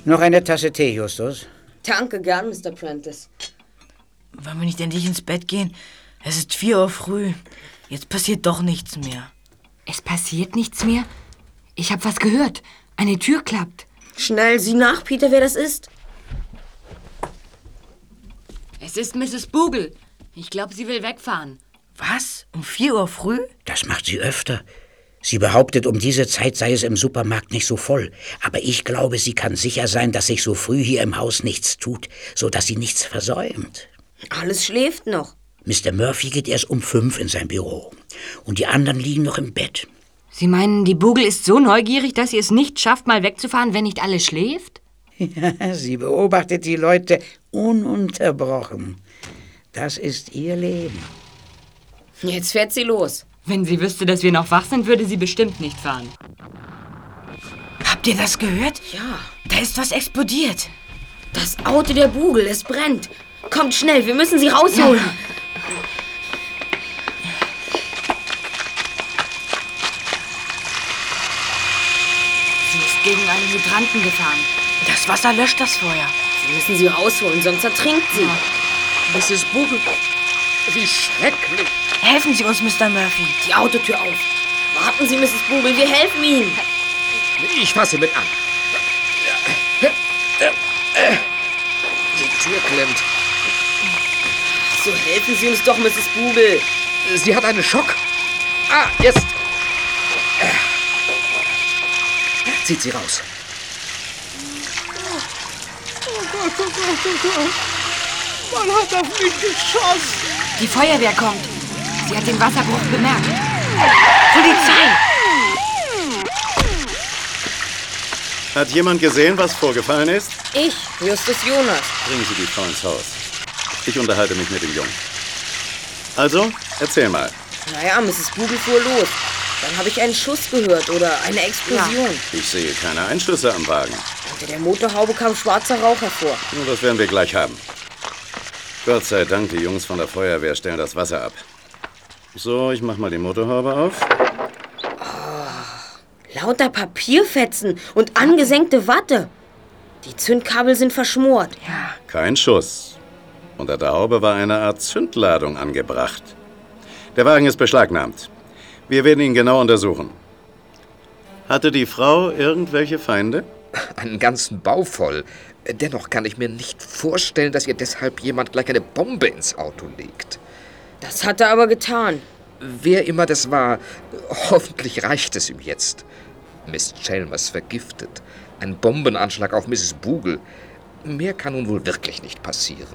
Noch eine Tasse Tee, Justus? Danke, gern, Mr. Prentice. Wollen wir nicht endlich ins Bett gehen? Es ist 4 Uhr früh. Jetzt passiert doch nichts mehr. Es passiert nichts mehr? Ich habe was gehört. Eine Tür klappt. Schnell, sieh nach, Peter, wer das ist. Es ist Mrs. Bogle. Ich glaube, sie will wegfahren. Was? Um 4 Uhr früh? Das macht sie öfter. Sie behauptet, um diese Zeit sei es im Supermarkt nicht so voll. Aber ich glaube, sie kann sicher sein, dass sich so früh hier im Haus nichts tut, sodass sie nichts versäumt. Alles schläft noch. Mr. Murphy geht erst um 5 in sein Büro. Und die anderen liegen noch im Bett. Sie meinen, die Bogle ist so neugierig, dass sie es nicht schafft, mal wegzufahren, wenn nicht alles schläft? Ja, sie beobachtet die Leute ununterbrochen. Das ist ihr Leben. Jetzt fährt sie los. Wenn sie wüsste, dass wir noch wach sind, würde sie bestimmt nicht fahren. Habt ihr das gehört? Ja. Da ist was explodiert. Das Auto der Bogle, es brennt. Kommt schnell, wir müssen sie rausholen. Ja. Sie ist gegen einen Hydranten gefahren. Das Wasser löscht das Feuer. Wir müssen sie rausholen, sonst ertrinkt sie. Ja. Mrs. Bogle, wie schrecklich. Helfen Sie uns, Mr. Murphy. Die Autotür auf. Warten Sie, Mrs. Bogle, wir helfen Ihnen. Ich fasse mit an. Die Tür klemmt. So helfen Sie uns doch, Mrs. Bogle. Sie hat einen Schock. Jetzt. Zieht sie raus. Oh Gott, oh Gott, oh Gott. Man hat auf mich geschossen. Die Feuerwehr kommt. Sie hat den Wasserbruch bemerkt. Polizei! Hat jemand gesehen, was vorgefallen ist? Ich, Justus Jonas. Bringen Sie die Frau ins Haus. Ich unterhalte mich mit dem Jungen. Also, erzähl mal. Naja, Mrs. Bogle fuhr los. Dann habe ich einen Schuss gehört oder eine Explosion. Ja. Ich sehe keine Einschlüsse am Wagen. Unter der Motorhaube kam schwarzer Rauch hervor. Nun, das werden wir gleich haben. Gott sei Dank, die Jungs von der Feuerwehr stellen das Wasser ab. So, ich mach mal die Motorhaube auf. Oh, lauter Papierfetzen und angesenkte Watte. Die Zündkabel sind verschmort. Ja. Kein Schuss. Unter der Haube war eine Art Zündladung angebracht. Der Wagen ist beschlagnahmt. Wir werden ihn genau untersuchen. Hatte die Frau irgendwelche Feinde? Einen ganzen Bau voll. Dennoch kann ich mir nicht vorstellen, dass ihr deshalb jemand gleich eine Bombe ins Auto legt. Das hat er aber getan. Wer immer das war, hoffentlich reicht es ihm jetzt. Miss Chalmers vergiftet. Ein Bombenanschlag auf Mrs. Bogle. Mehr kann nun wohl wirklich nicht passieren.